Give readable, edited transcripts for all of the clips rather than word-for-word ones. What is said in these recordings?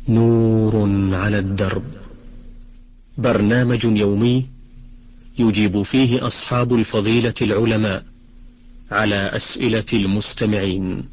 نور على الدرب، برنامج يومي يجيب فيه أصحاب الفضيلة العلماء على أسئلة المستمعين.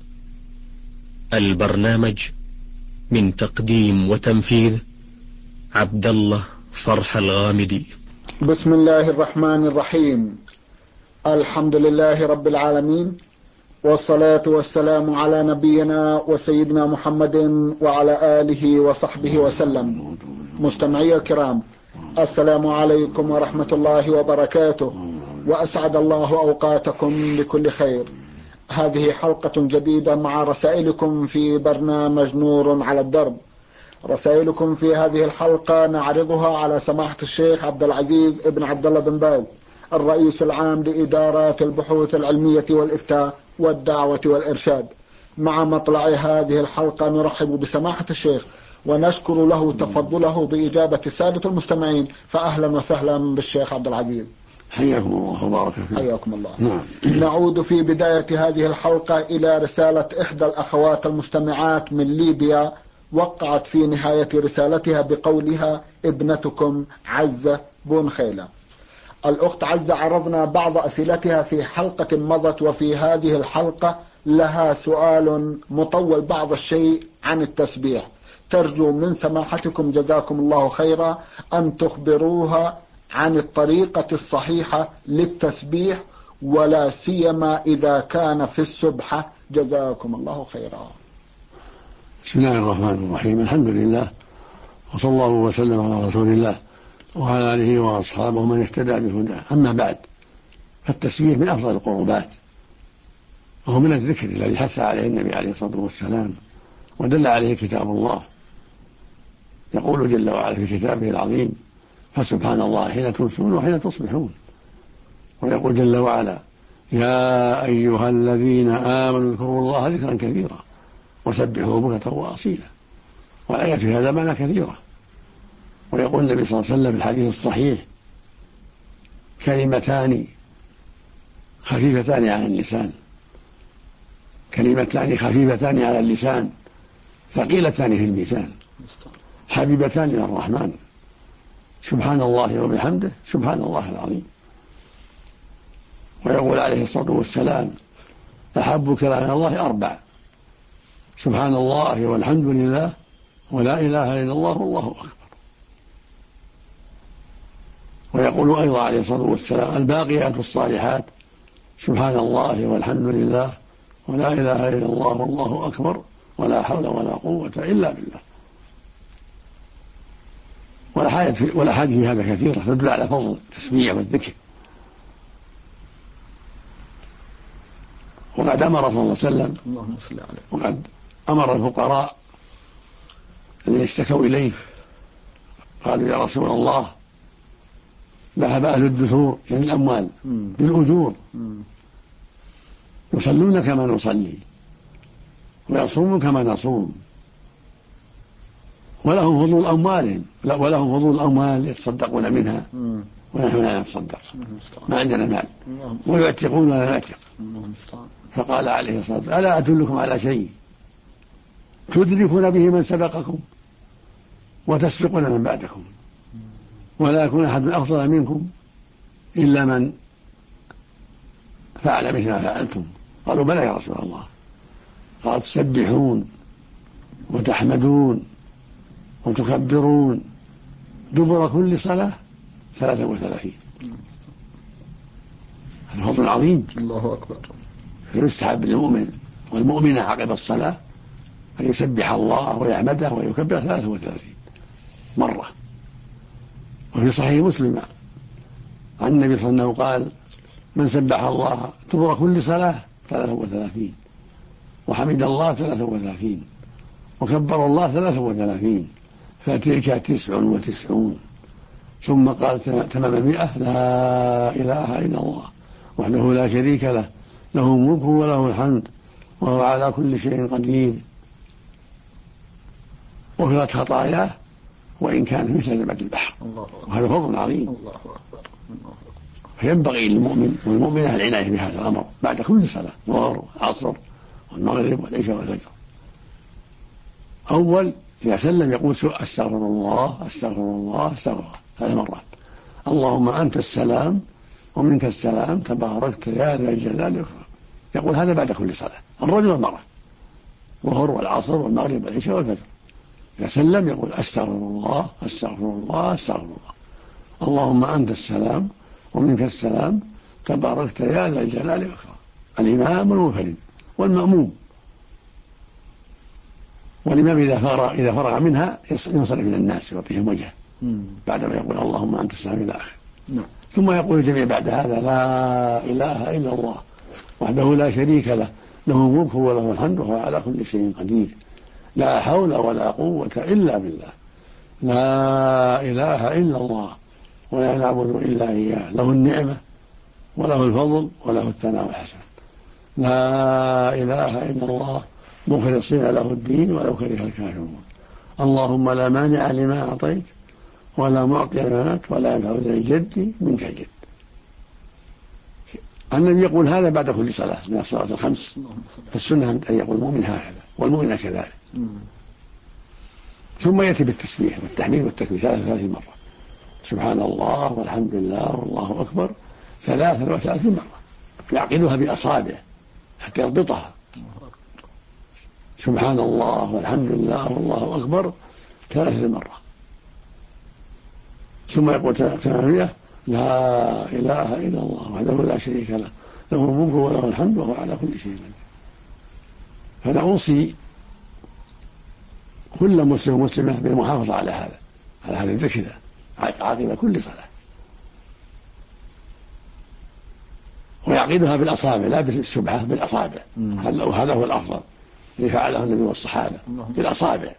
البرنامج من تقديم وتنفيذ عبد الله فرح الغامدي. بسم الله الرحمن الرحيم. الحمد لله رب العالمين، والصلاة والسلام على نبينا وسيدنا محمد وعلى آله وصحبه وسلم. مستمعي الكرام، السلام عليكم ورحمة الله وبركاته، وأسعد الله أوقاتكم بكل خير. هذه حلقة جديدة مع رسائلكم في برنامج نور على الدرب. رسائلكم في هذه الحلقة نعرضها على سماحة الشيخ عبد العزيز ابن عبد الله بن باز، الرئيس العام لإدارات البحوث العلمية والإفتاء والدعوة والإرشاد. مع مطلع هذه الحلقة نرحب بسماحة الشيخ ونشكر له تفضله بإجابة السادة المستمعين، فأهلا وسهلا بالشيخ عبد العزيز. حياكم الله وبارك فيكم. حياكم الله. نعم. نعود في بداية هذه الحلقة إلى رسالة إحدى الأخوات المستمعات من ليبيا، وقعت في نهاية رسالتها بقولها: ابنتكم عزة بن خيلة. الأخت عزة عرضنا بعض أسئلتها في حلقة مضت، وفي هذه الحلقة لها سؤال مطول بعض الشيء عن التسبيح. ترجو من سماحتكم جزاكم الله خيرا أن تخبروها عن الطريقة الصحيحة للتسبيح، ولا سيما إذا كان في السبحة، جزاكم الله خيرا. بسم الله الرحمن الرحيم. الحمد لله، وصلى الله وسلم على رسول الله وعلى آله وأصحابه من اهتدى بهداه. أما بعد، فالتسبيح من أفضل القربات، وهو من الذكر الذي حث عليه النبي عليه الصلاة والسلام ودل عليه كتاب الله. يقول جل وعلا في كتابه العظيم: فسبحان الله حين تمسون وحين تصبحون. ويقول جل وعلا: يا أيها الذين آمنوا اذكروا الله ذكرا كثيرا وسبحوه بكرة وأصيلا. والآية في هذا معنى كثيرة. ويقول النبي صلى الله عليه وسلم في الحديث الصحيح: كلمتان خفيفتان على اللسان، كلمتان خفيفتان على اللسان ثقيلتان في الميزان، حبيبتان إلى الرحمن، سبحان الله وبحمده سبحان الله العظيم. ويقول عليه الصلاة والسلام: أحب كلام الله أربع: سبحان الله والحمد لله ولا إله إلا الله والله أكبر. ويقول أيضا عليه الصلاة والسلام: الباقيات الصالحات: سبحان الله والحمد لله ولا إله إلا الله والله أكبر ولا حول ولا قوة إلا بالله. والأحاديث في هذا كثيرة تدل على فضل التسبيح والذكر. وقد أمر صلى الله عليه وسلم وقد أمر الفقراء الذين اشتكوا إليه، قالوا: يا رسول الله، ذهب أهل الدثور يعني الأموال بالأجور، يصلون كما نصلي ويصومون كما نصوم، ولهم فضول أموالهم ولهم فضول أموال يتصدقون منها ونحن لا نتصدق، ما عندنا مال، ويعتقون ولا نعتق. فقال عليه الصلاة والسلام: ألا أدلكم على شيء تدركون به من سبقكم وتسبقون من بعدكم، ولا يكون أحد أفضل منكم إلا من فعل مثل ما فعلتم. قالوا: بلى يا رسول الله. قال: تسبحون وتحمدون وتكبرون دبر كل صلاة 33. هذا فضل عظيم. الله أكبر. يستحب للمؤمن والمؤمنة عقب الصلاة أن يسبح الله ويحمده ويكبر 33 مرة. وفي صحيح مسلم عن النبي صلى الله عليه وسلم قال: من سبح الله دبر كل صلاة 33، وحمد الله 33، وكبر الله 33، فتلك 99. ثم قال تمام 100: لا إله إلا الله وحده لا شريك له، له الملك وله الحمد وهو على كل شيء قدير، وغفرت خطاياه وإن كان مثل زبد البحر. وهذا فضل عظيم. فينبغي للمؤمن والمؤمنة العناية بهذا الأمر بعد كل صلاة، الظهر والعصر والمغرب والعشاء والفجر. أول إذا سلم يقول أستغفر الله أستغفر الله أستغفر الله 3 مرات. اللهم أنت السلام ومنك السلام تباركت يا ذا الجلال والإكرام. يقول هذا بعد كل صلاة، الرجل والمرأة، الظهر والعصر والمغرب والعشاء والفجر. إذا سلم يقول أستغفر الله أستغفر الله أستغفر الله. اللهم أنت السلام ومنك السلام تباركت يا ذا الجلال والإكرام. الإمام والمنفرد والمأموم. والإمام إذا فرغ منها ينصرف إلى الناس يعطيهم وجهه بعدما يقول اللهم أنت السلام إلى آخره. ثم يقول الجميع بعد هذا لا إله إلا الله وحده لا شريك له له الملك وله الحمد وهو على كل شيء قدير لا حول ولا قوة إلا بالله لا إله إلا الله ولا نعبد إلا إياه له النعمة وله الفضل وله الثناء الحسن لا إله إلا الله مخلصين له الدين ولو كره الكافرون. اللهم لا مانع لما أعطيت ولا معطي لما منعت ولا ينفع ذا الجد منك الجد. النبي يقول هذا بعد كل صلاة من الصلاة الخمس، فالسنة أن يقول المؤمن هكذا والمؤمن كذلك. ثم يأتي بالتسبيح والتحميد والتكبير 33 مرة، سبحان الله والحمد لله والله أكبر 33 مرة، يعقدها بأصابعه حتى يربطها. سبحان الله والحمد لله والله أكبر 3 مرة. ثم يقول 800 لا إله إلا الله وحده لا شريك له له الملك وله الحمد وهو على كل شيء قدير. فأنا أوصي كل مسلم ومسلمة بالمحافظة على هذا الذكر عقب كل صلاة، ويعقدها بالأصابع لا بالسبحة، بالأصابع. هذا هو الأفضل اللي فعله النبي والصحابة بالأصابع.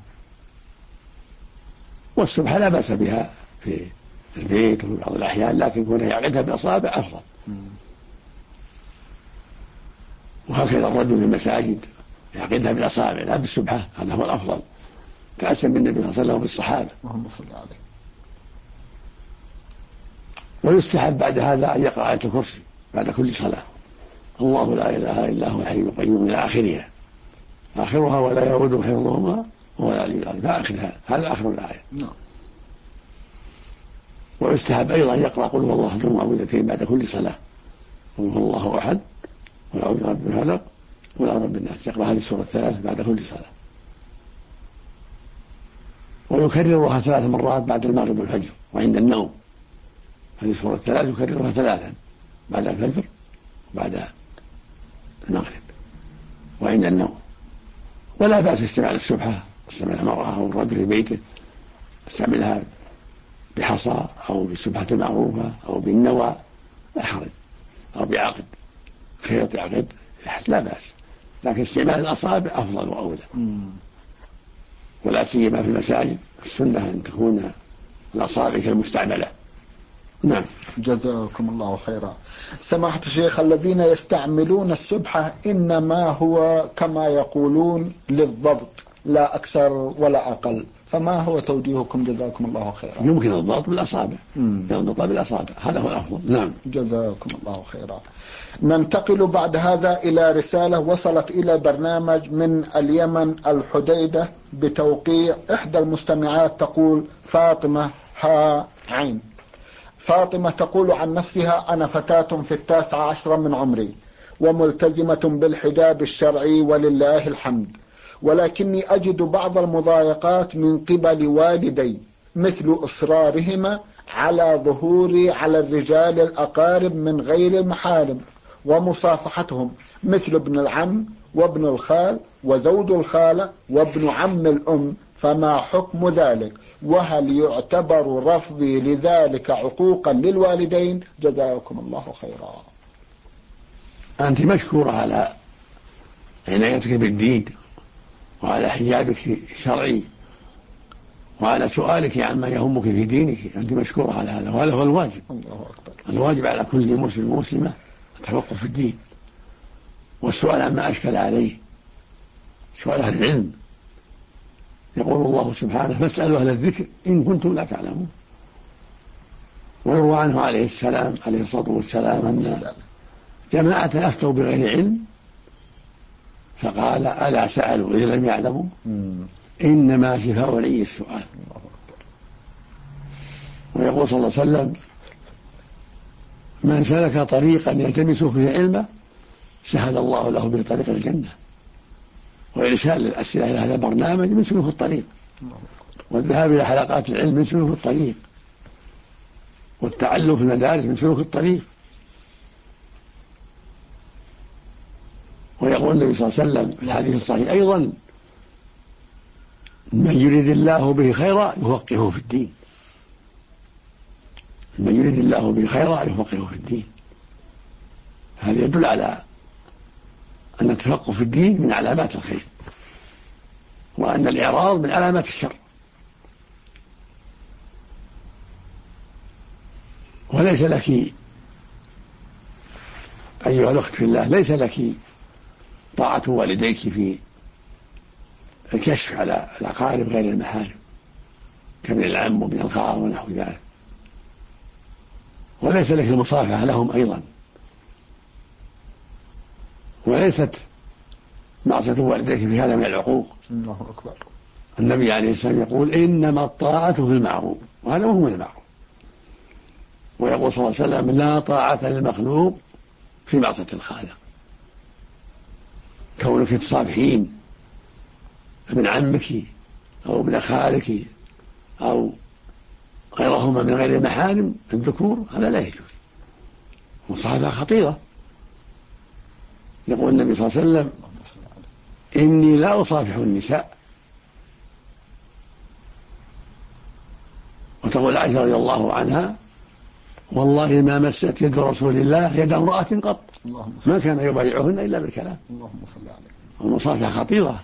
والسبحة لا بأس بها في البيت وفي بعض الأحيان، لكن كونه يعقدها بالأصابع أفضل. وهكذا الرجل في المساجد يعقدها بالأصابع لا بالسبحة، هذا هو الأفضل تأسم بالنبي صلى الله عليه وسلم وبالصحابة. ويستحب بعد هذا أن يقرأ آية الكرسي بعد كل صلاة، الله لا إله إلا هو الحي القيوم إلى آخرها ولا يؤوده حفظهما وهو العلي العظيم فآخرها، هذا آخر الآية. ويستحب أيضا أن يقرأ قل هو الله أحد المعوذتين بعد كل صلاة، قل هو الله أحد قل أعوذ برب الفلق قل أعوذ برب الناس، يقرأ هذه السورة 3 بعد كل صلاة. ويكررها 3 مرات بعد المغرب والفجر وعند النوم، هذه السورة 3 يكررها 3 بعد الفجر وبعد المغرب وعند النوم. ولا بأس استعمال السبحة، استعمال المرأة أو الرجل في بيته استعملها بحصى أو بالسبحة المعروفة أو بالنوى لا حرج، أو بعقد خيط عقد لا بأس، لكن استعمال الأصابع أفضل وأولى. ولا سيما في المساجد السنة أن تكون الأصابع كالمستعملة. نعم. جزاكم الله خيرا. سماحة الشيخ، الذين يستعملون السبحة إنما هو كما يقولون للضبط لا أكثر ولا أقل، فما هو توجيهكم جزاكم الله خيرا؟ يمكن الضبط بالأصابع، يضبط بالأصابع، هذا هو الأفضل. نعم. جزاكم الله خيرا. ننتقل بعد هذا إلى رسالة وصلت إلى برنامج من اليمن الحديدة بتوقيع إحدى المستمعات، تقول فاطمة ها عين. فاطمة تقول عن نفسها: أنا فتاة في 19 من عمري وملتزمة بالحجاب الشرعي ولله الحمد، ولكني أجد بعض المضايقات من قبل والدي، مثل إصرارهما على ظهوري على الرجال الأقارب من غير المحارم ومصافحتهم، مثل ابن العم وابن الخال وزوج الخالة وابن عم الأم، فما حكم ذلك؟ وهل يعتبر رفضي لذلك عقوقا للوالدين؟ جزاكم الله خيرا. أنت مشكورة على عنايتك بالدين وعلى حجابك الشرعي وعلى سؤالك عما يهمك في دينك، أنت مشكورة على هذا، وهذا هو الواجب. الله أكبر. الواجب على كل مسلم ومسلمة التفقه في الدين والسؤال عما أشكل عليه، سؤال أهل العلم. يقول الله سبحانه: فاسألوا أهل الذكر إن كنتم لا تعلمون. ويروى عنه عليه الصلاة والسلام أن جماعة أفتوا بغير علم فقال: ألا سألوا إذا لم يعلموا؟ إنما شفاء العي السؤال. ويقول صلى الله عليه وسلم: من سلك طريقا يلتمس فيه علما سهل الله له به طريق الجنة. وإرسال الأسئلة إلى هذا البرنامج من سلوك الطريق، والذهاب إلى حلقات العلم من سلوك الطريق، والتعلم في المدارس من سلوك الطريق. ويقول النبي صلى الله عليه وسلم في الحديث الصحيح أيضا: من يريد الله به خيرا يفقهه في الدين. من يريد الله به خيرا يفقهه في الدين. هذا يدل على أن التفقه في الدين من علامات الخير، وأن الإعراض من علامات الشر. وليس لك أيها الأخت في الله، ليس لك طاعة والديك في الكشف على الأقارب غير المحارم كمن العم ومن الخال ونحو ذلك، وليس لك المصافحة لهم أيضا، وليست معصية والديك في هذا من العقوق. الله أكبر. النبي عليه السلام يقول: إنما الطاعة في المعروف، وهذا هو من المعروف. ويقول صلى الله عليه وسلم: لا طاعة للمخلوق في معصية الخالق. كونك تصافحين ابن عمك أو ابن خالك أو غيرهما من غير المحارم الذكور، هذا لا يجوز، مصافحة خطيرة. يقول النبي صلى الله عليه وسلم: إني لا أصافح النساء. وتقول عائشة رضي الله عنها: والله ما مست يد رسول الله يد امرأة قط، ما كان يبايعهن إلا بالكلام. اللهم صل عليه. والمصافحة خطيرة،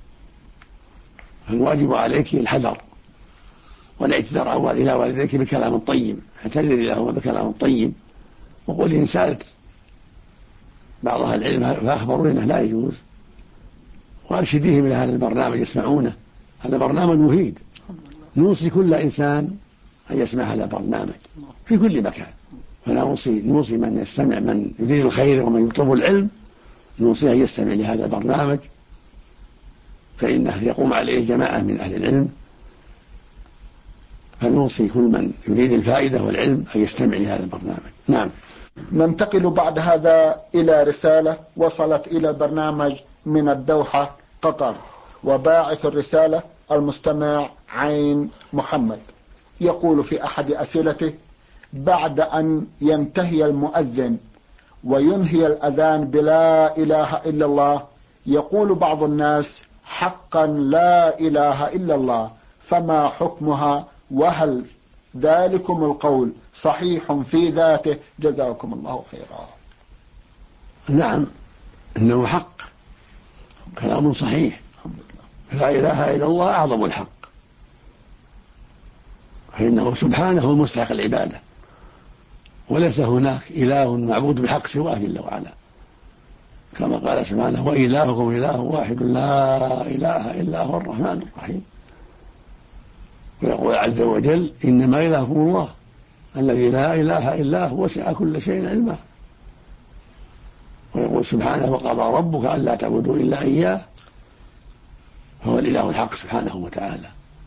فالواجب عليك الحذر والاعتذار إلى والديك بكلام طيب، اعتذري لهما بكلام طيب، وقولي إن سألت بعض أهل العلم فأخبروا أنه لا يجوز، وأرشديهم إلى هذا البرنامج يسمعونه. هذا برنامج مفيد، نوصي كل إنسان أن يسمع هذا البرنامج في كل مكان. فنوصي من يستمع، من يريد الخير ومن يطلب العلم، نوصيه أن يستمع لهذا البرنامج، فإنه يقوم عليه جماعة من أهل العلم. فنوصي كل من يريد الفائدة والعلم أن يستمع لهذا البرنامج. نعم. ننتقل بعد هذا إلى رسالة وصلت إلى البرنامج من الدوحة قطر، وباعث الرسالة المستمع عين محمد. يقول في أحد أسئلته: بعد أن ينتهي المؤذن وينهي الأذان بلا إله إلا الله، يقول بعض الناس: حقا لا إله إلا الله، فما حكمها؟ وهل ذلكم القول صحيح في ذاته؟ جزاكم الله خيرا. نعم، إنه حق، كلام صحيح. لا إله إلا الله أعظم الحق، فإنه سبحانه المستحق العبادة، وليس هناك إله معبود بحق سواه جل وعلا، كما قال سبحانه: وإلهكم إله واحد لا إله إلا هو الرحمن الرحيم. ويقول عز وجل: إنما إلهكم الله الذي لا إله إلا هو وسع كل شيء علما. ويقول سبحانه: وقضى ربك ألا تعبدوا إلا إياه، فهو الإله الحق سبحانه وتعالى،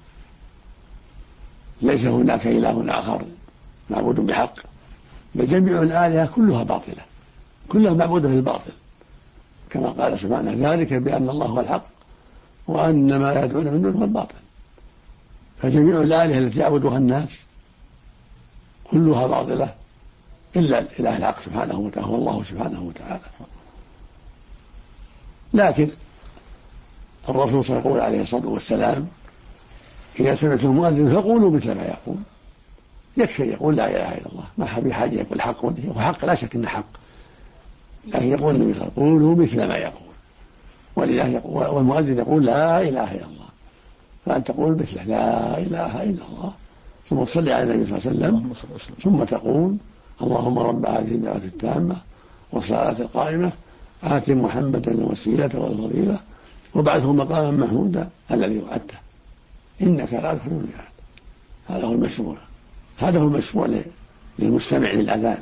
ليس هناك إله آخر معبود بحق، بل جميع الآلهة كلها باطلة، كلها معبودة بالباطل، كما قال سبحانه: ذلك بأن الله هو الحق وأن ما يدعون من دونه هو الباطل. فجميع الآلهة التي يعبدها الناس كلها باطلة إلا الإله الحق سبحانه وتعالى، هو الله سبحانه وتعالى. لكن الرسول صلى الله عليه الصلاة والسلام: إذا سمعتم المؤذن فقولوا مثل ما يقول. يكفي يقول لا إله إلا الله، ما في حاجة يقول حق، وحق لا شك إنه حق، لكن يقول النبي صلى الله عليه وسلم: قولوا مثل ما يقول. والمؤذن يقول لا إله إلا الله، فأنت تقول مثله لا إله إلا الله، ثم تصلي على النبي صلى الله عليه وسلم، ثم تقول: اللهم رب هذه الدعوة التامة والصلاة القائمة آت محمدا الوسيلة والفضيلة وابعثه مقاما محمودا الذي وعدته إنك لا تخلف الميعاد. هذا هو المشروع، هذا هو المشروع للمستمع للأذان،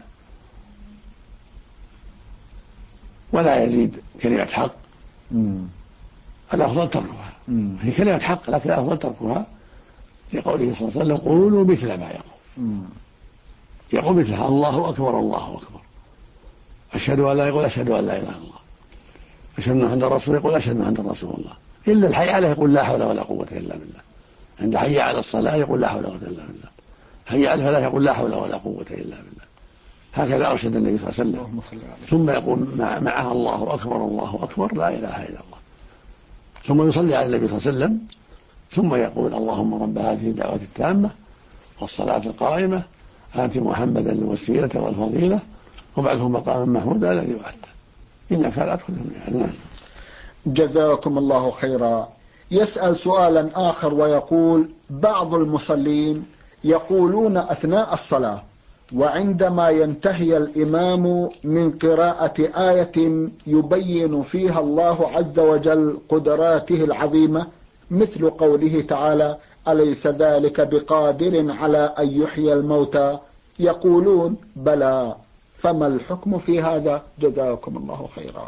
ولا يزيد كلمة حق، الأفضل تركها. هي كلمة حق لكن الأفضل تركها، لقوله صلى الله عليه وسلم قولوا مثل ما يقول. يقول مثلها الله أكبر الله أكبر، أشهد أن لا، يقول أشهد أن لا إله إلا الله، أشهد أن محمدا رسول الله، يقول أشهد أن محمدا رسول الله. إلا الحي عليه يقول لا حول ولا قوة إلا بالله. عند حي على الصلاة يقول لا حول ولا قوة إلا بالله. حي على الفلاح يقول لا حول ولا قوة إلا بالله. هكذا أرشد النبي صلى الله عليه وسلم. ثم يقول معها الله أكبر الله أكبر لا إله إلا الله. ثم يصلي على النبي صلى الله عليه وسلم، ثم يقول اللهم رب هذه الدعوة التامة والصلاة القائمة آت محمدا الوسيلة والفضيلة وابعثه مقاما محمودا الذي وعدته إنك لا تخلف الميعاد. جزاكم الله خيرا. يسأل سؤالا آخر ويقول: بعض المصلين يقولون أثناء الصلاة وعندما ينتهي الإمام من قراءة آية يبين فيها الله عز وجل قدراته العظيمة، مثل قوله تعالى: أليس ذلك بقادر على أن يحيي الموتى، يقولون بلى، فما الحكم في هذا؟ جزاكم الله خيرا.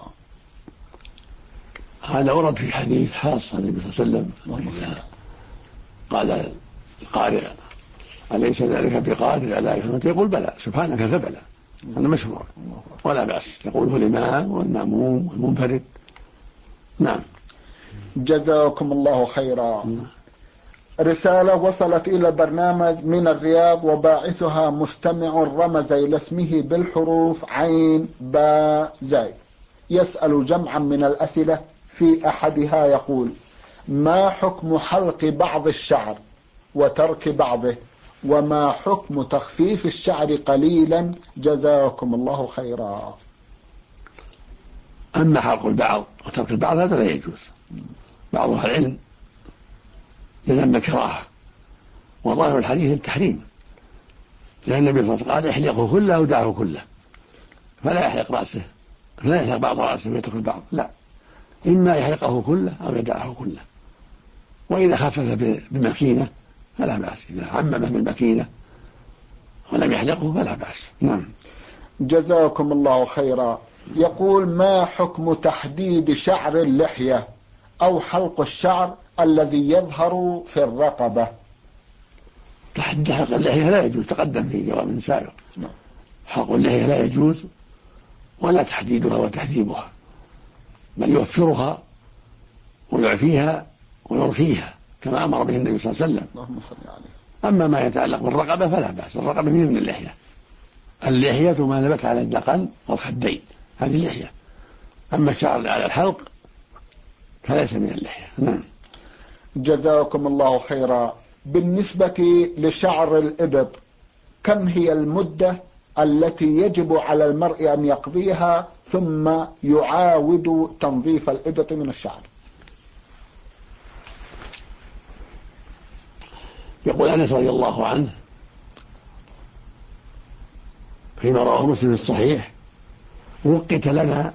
هذا ورد في حديث خاص عن النبي صلى الله عليه وسلم، قال القارئ أليس ذلك بقادر على أن يحيي الموتى، يقول بلى سبحانك فبلى. هذا مشروع ولا بأس، يقوله الإمام والمأموم والمنفرد. نعم. جزاكم الله خيرا. رسالة وصلت إلى برنامج من الرياض وباعثها مستمع رمز إلى اسمه بالحروف عين باء زاي. يسأل جمعا من الأسئلة، في أحدها يقول: ما حكم حلق بعض الشعر وترك بعضه، وما حكم تخفيف الشعر قليلا؟ جزاكم الله خيرا. أما حلق البعض وترك البعض هذا لا يجوز. بعض أهل العلم جزم الكراهة، وظاهر الحديث التحريم، لأن النبي صلى الله عليه وسلم قال احلقه كله ودعه كله، فلا يحلق رأسه، فلا يحلق بعض رأسه ويترك البعض، لا، إما يحلقه كله أو يدعه كله. وإذا خفف بمكينة فلا بأس، إذا عممه بالمكينة ولم يحلقه فلا بأس. نعم. جزاكم الله خيرا. يقول: ما حكم تحديد شعر اللحية أو حلق الشعر الذي يظهر في الرقبة؟ تحديد حلق اللحية لا يجوز، تقدم في جواب سابق. حلق اللحية لا يجوز، ولا تحديدها وتهذيبها، بل يوفرها ويعفيها ويرخيها كما أمر به النبي صلى الله عليه وسلم. اللهم صل عليه. أما ما يتعلق بالرقبة فلا بأس، الرقبة من اللحية. اللحية ما نبت على الذقن والخدين، هذه اللحية. أما الشعر على الحلق فليس من اللحية. نعم. جزاكم الله خيرا. بالنسبة لشعر الإبط، كم هي المدة التي يجب على المرء أن يقضيها ثم يعاود تنظيف الإبط من الشعر؟ يقول أنس رضي الله عنه فيما رواه مسلم في الصحيح: وقت لنا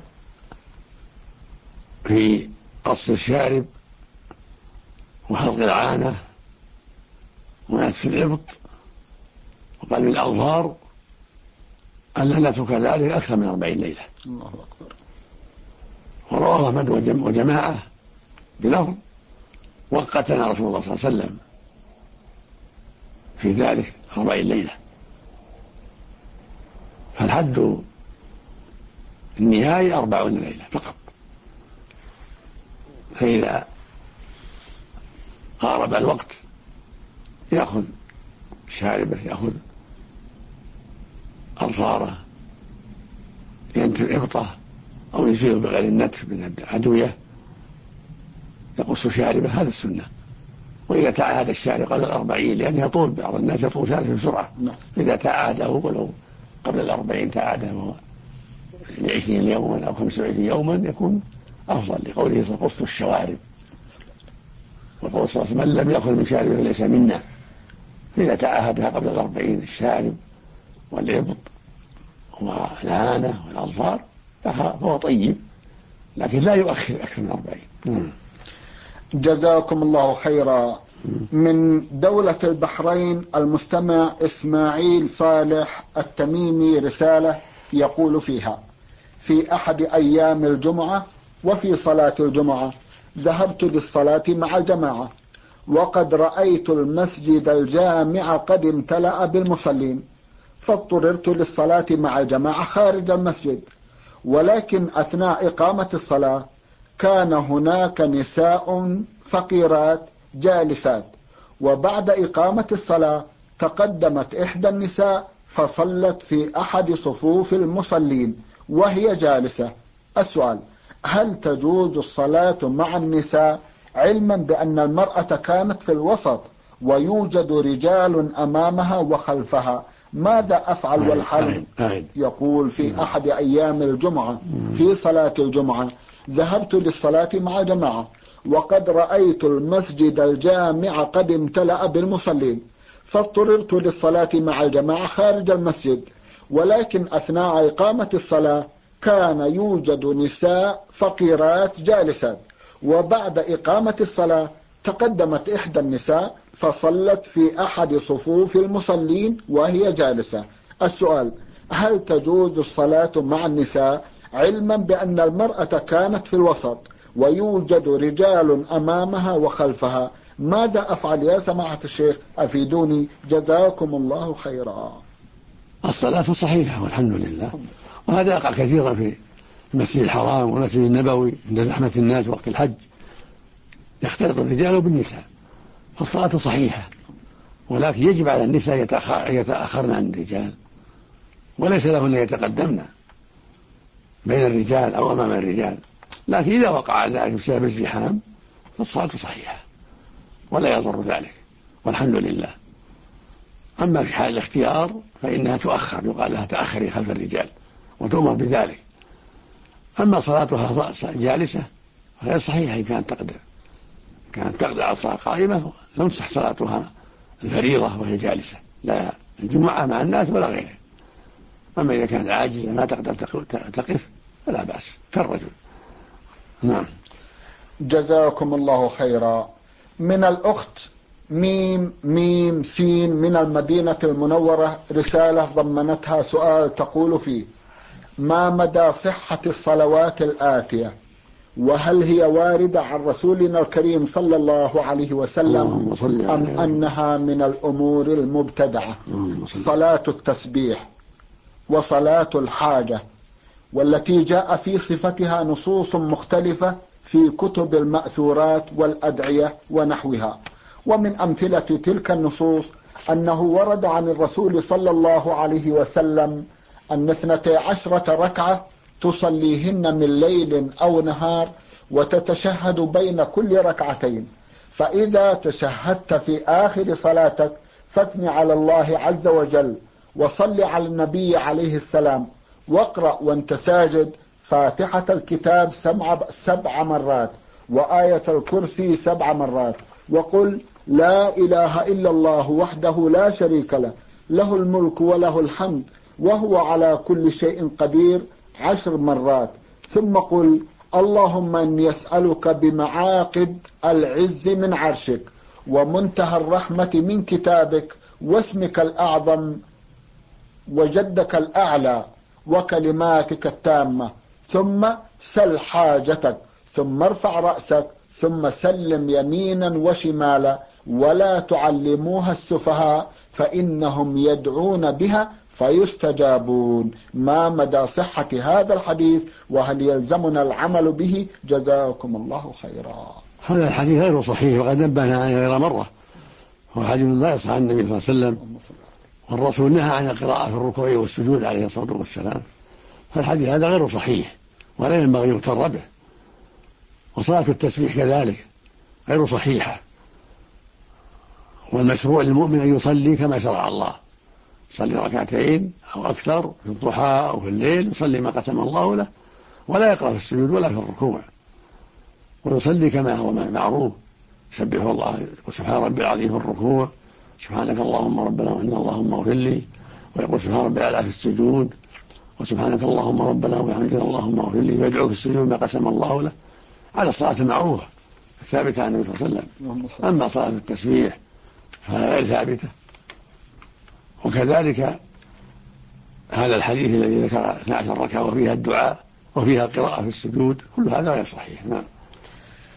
في قص الشارب وحلق العانة ونتف الإبط وقلم الأظفار أن نترك ذلك أكثر من 40 ليلة. الله أكبر. ورواه أحمد وجماعة بلفظ: وقتنا رسول الله صلى الله عليه وسلم في ذلك 40 ليلة. فالحد النهائي 40 ليلة فقط. فإذا قارب الوقت يأخذ شاربه، يأخذ أظفاره، ينتف إبطه أو يزيله بغير النتف من الأدوية، يقص شاربه، هذا السنة. وإذا تعاهد الشارب قبل 40، لأنه يطول، بعض الناس يطول شاربه بسرعة، إذا تعاهده ولو قبل 40 تعاهده ل20 يوما أو 25 يوما يكون أفضل، لقوله صلى قص الشوارب، وقول صلى الله عليه وسلم: من لم يأكل من شاربه فليس منا. فإذا تعاهدها قبل 40 الشارب والإبط والعانة والأظفار فهو طيب، لكن لا يؤخر أكثر من 40. جزاكم الله خيرا. من دولة البحرين المستمع إسماعيل صالح التميمي رسالة يقول فيها: في أحد أيام الجمعة وفي صلاة الجمعة ذهبت للصلاة مع الجماعة وقد رأيت المسجد الجامع قد امتلأ بالمصلين، فاضطررت للصلاة مع الجماعة خارج المسجد، ولكن أثناء إقامة الصلاة كان هناك نساء فقيرات جالسات، وبعد إقامة الصلاة تقدمت إحدى النساء فصلت في أحد صفوف المصلين وهي جالسة. السؤال: هل تجوز الصلاة مع النساء علما بأن المرأة كانت في الوسط ويوجد رجال أمامها وخلفها؟ ماذا أفعل والحل؟ يقول: في أحد أيام الجمعة في صلاة الجمعة ذهبت للصلاة مع جماعة وقد رأيت المسجد الجامع قد امتلأ بالمصلين، فاضطررت للصلاة مع الجماعة خارج المسجد، ولكن أثناء إقامة الصلاة كان يوجد نساء فقيرات جالسات، وبعد إقامة الصلاة تقدمت إحدى النساء فصلت في أحد صفوف المصلين وهي جالسة. السؤال: هل تجوز الصلاة مع النساء علما بأن المرأة كانت في الوسط ويوجد رجال أمامها وخلفها؟ ماذا أفعل يا سماحة الشيخ؟ أفيدوني جزاكم الله خيرا. الصلاة صحيحة والحمد لله، وهذا يقع كثيرا في المسجد الحرام والمسجد النبوي عند زحمة الناس وقت الحج، يختلط الرجال بالنساء، فالصلاة صحيحة، ولكن يجب على النساء يتأخرن عن الرجال، وليس لهن يتقدمن بين الرجال أو أمام الرجال، لكن إذا وقع ذلك بسبب الزحام فالصلاة صحيحة ولا يضر ذلك والحمد لله. أما في حال الاختيار فإنها تؤخر، يقال لها تأخري خلف الرجال وتؤمر بذلك. أما صلاتها جالسة غير صحيحة، إن كانت تقدر على الصلاة قائمة تنصح صلاتها الفريضة وهي جالسة، لا الجمعة مع الناس ولا غيره. أما إذا كانت عاجزة ما تقدر تقف فلا بأس كالرجل. نعم. جزاكم الله خيرا. من الأخت ميم سين من المدينة المنورة رسالة ضمنتها سؤال تقول فيه: ما مدى صحة الصلوات الآتية؟ وهل هي واردة عن رسولنا الكريم صلى الله عليه وسلم أم أنها من الأمور المبتدعة؟ صلاة التسبيح وصلاة الحاجة، والتي جاء في صفتها نصوص مختلفة في كتب المأثورات والأدعية ونحوها. ومن أمثلة تلك النصوص أنه ورد عن الرسول صلى الله عليه وسلم أن 12 ركعة تصليهن من ليل أو نهار، وتتشهد بين كل ركعتين، فإذا تشهدت في آخر صلاتك فاثن على الله عز وجل وصل على النبي عليه السلام، واقرأ وانت ساجد فاتحة الكتاب 7 مرات وآية الكرسي 7 مرات، وقل: لا إله إلا الله وحده لا شريك له، له الملك وله الحمد وهو على كل شيء قدير 10 مرات، ثم قل: اللهم إني أسألك بمعاقد العز من عرشك ومنتهى الرحمة من كتابك واسمك الأعظم وجدك الأعلى وكلماتك التامة، ثم سل حاجتك، ثم ارفع رأسك، ثم سلم يمينا وشمالا، ولا تعلموها السفهاء فإنهم يدعون بها فيستجابون. ما مدى صحة هذا الحديث وهل يلزمنا العمل به؟ جزاكم الله خيرا. هذا الحديث غير صحيح وقد نبهنا عنه غير مرة، هو حديث لا يصح عن النبي صلى الله عليه وسلم، والرسول نهى عن القراءة في الركوع والسجود عليه الصلاة والسلام، فالحديث هذا غير صحيح ولا ينبغي يغتر به. وصلاة التسبيح كذلك غير صحيحة، والمشروع للمؤمن أن يصلي كما شرع الله، يصلي ركعتين أو أكثر في الضحى أو في الليل، يصلي ما قسم الله له، ولا يقرأ في السجود ولا في الركوع، ويصلي كما هو معروف: سبح الله وسبحان ربي العظيم في الركوع، سبحانك اللهم ربنا وإن اللهم اغفر لي، ويقول سبحان ربي الأعلى في السجود، وسبحانك اللهم ربنا وبحمدك اللهم اغفر لي، ويدعو في السجود ما قسم الله له، على الصلاة المعروفة الثابتة عن النبي صلى الله عليه وسلم. أما صلاة التسبيح فهي غير ثابتة. وكذلك هذا الحديث الذي ذكر 12 ركعة وفيها الدعاء وفيها القراءة في السجود، كل هذا غير صحيح. نعم.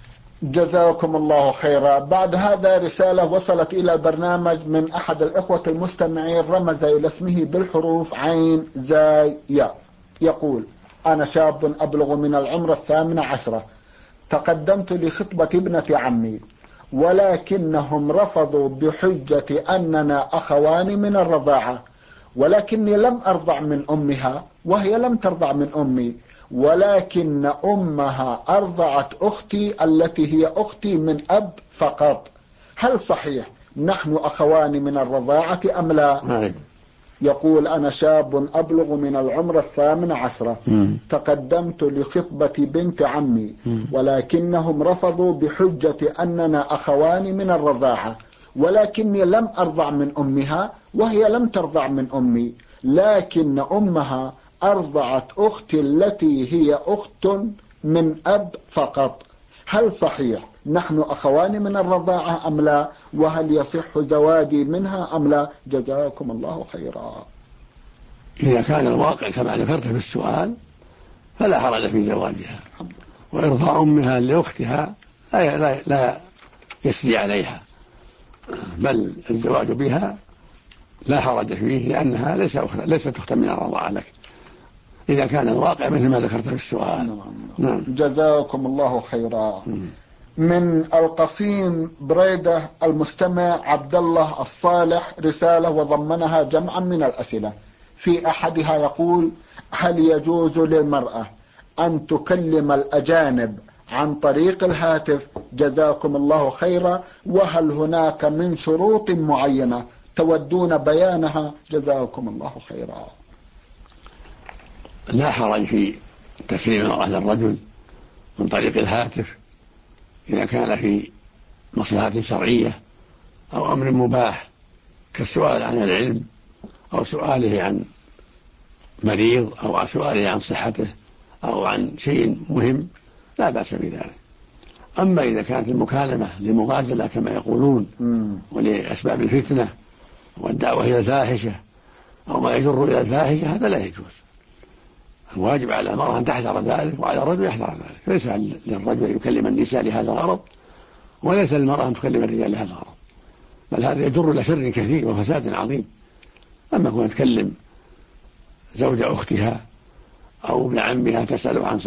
جزاكم الله خيرا. بعد هذا رسالة وصلت إلى البرنامج من أحد الإخوة المستمعين، رمز إلى اسمه بالحروف عين زاي ياء. يقول: أنا شاب أبلغ من العمر 18، تقدمت لخطبة ابنة عمي، ولكنهم رفضوا بحجة أننا أخوان من الرضاعة، ولكني لم أرضع من أمها وهي لم ترضع من أمي، ولكن أمها أرضعت أختي التي هي أختي من أب فقط. هل صحيح نحن أخوان من الرضاعة أم لا؟ يقول: أنا شاب أبلغ من العمر 18، تقدمت لخطبة بنت عمي، ولكنهم رفضوا بحجة أننا أخوان من الرضاعة، ولكني لم أرضع من أمها وهي لم ترضع من أمي، لكن أمها أرضعت أختي التي هي أخت من أب فقط. هل صحيح نحن أخوان من الرضاعة أم لا؟ وهل يصح زواجي منها أم لا؟ جزاكم الله خيرا. إذا كان الواقع كما ذكرت في السؤال فلا حرج في زواجها، وإرضاع أمها لأختها لا يسري عليها، بل الزواج بها لا حرج فيه، لأنها ليست أختا من الرضاعة لك، إذا كان الواقع مثل ما ذكرت في السؤال. نعم. جزاكم الله خيرا. من القصيم بريدة المستمع عبد الله الصالح رسالة وضمنها جمعا من الأسئلة. في أحدها يقول: هل يجوز للمرأة أن تكلم الأجانب عن طريق الهاتف؟ جزاكم الله خيرا. وهل هناك من شروط معينة تودون بيانها؟ جزاكم الله خيرا. لا حرج في تكليم المرأة للرجل من طريق الهاتف إذا كان في مصلحة شرعية أو أمر مباح، كالسؤال عن العلم أو سؤاله عن مريض أو سؤاله عن صحته أو عن شيء مهم، لا بأس بذلك. أما إذا كانت المكالمة لمغازلة كما يقولون ولأسباب الفتنة والدعوة إلى الفاحشة أو ما يجر إلى الفاحشة، هذا لا يجوز. الواجب على المرأة أن تحذر ذلك، وعلى الرجل يحذر ذلك. ليس للرجل أن يكلم النساء لهذا الغرض، وليس للمرأة أن تكلم الرجال لهذا الغرض، بل هذا يجر إلى شر كثير وفساد عظيم. أما كون تكلم زوج أختها أو ابن عمها تسأله عن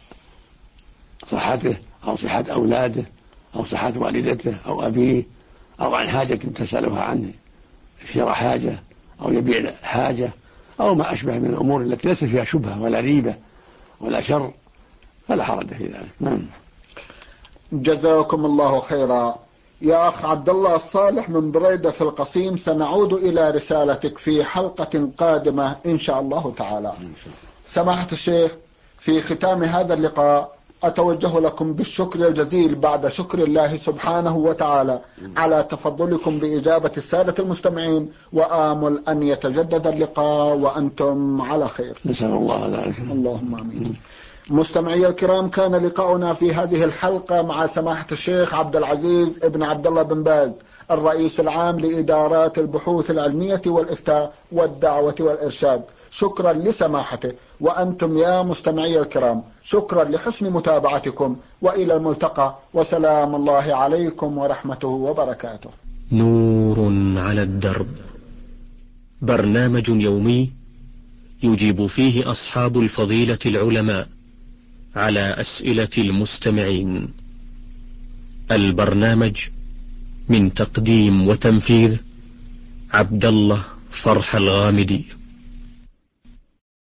صحته أو صحة أولاده أو صحة والدته أو أبيه، أو عن حاجة تسألها عنه، شراء حاجة أو يبيع حاجة أو ما أشبه من الأمور التي ليس فيها شبهة ولا ريبة ولا شر، فلا حرج في ذلك. جزاكم الله خيرا. يا أخ عبد الله الصالح من بريدة في القصيم، سنعود إلى رسالتك في حلقة قادمة إن شاء الله تعالى. سماحة الشيخ، في ختام هذا اللقاء أتوجه لكم بالشكر الجزيل بعد شكر الله سبحانه وتعالى على تفضلكم بإجابة السادة المستمعين، وآمل أن يتجدد اللقاء وأنتم على خير. نسأل الله ذلك. اللهم آمين. مستمعي الكرام، كان لقاؤنا في هذه الحلقة مع سماحة الشيخ عبد العزيز ابن عبد الله بن باز، الرئيس العام لإدارات البحوث العلمية والإفتاء والدعوة والإرشاد. شكرا لسماحته، وأنتم يا مستمعي الكرام شكرا لحسن متابعتكم، وإلى الملتقى، وسلام الله عليكم ورحمته وبركاته. نور على الدرب، برنامج يومي يجيب فيه أصحاب الفضيلة العلماء على أسئلة المستمعين. البرنامج من تقديم وتنفيذ عبد الله فرح الغامدي.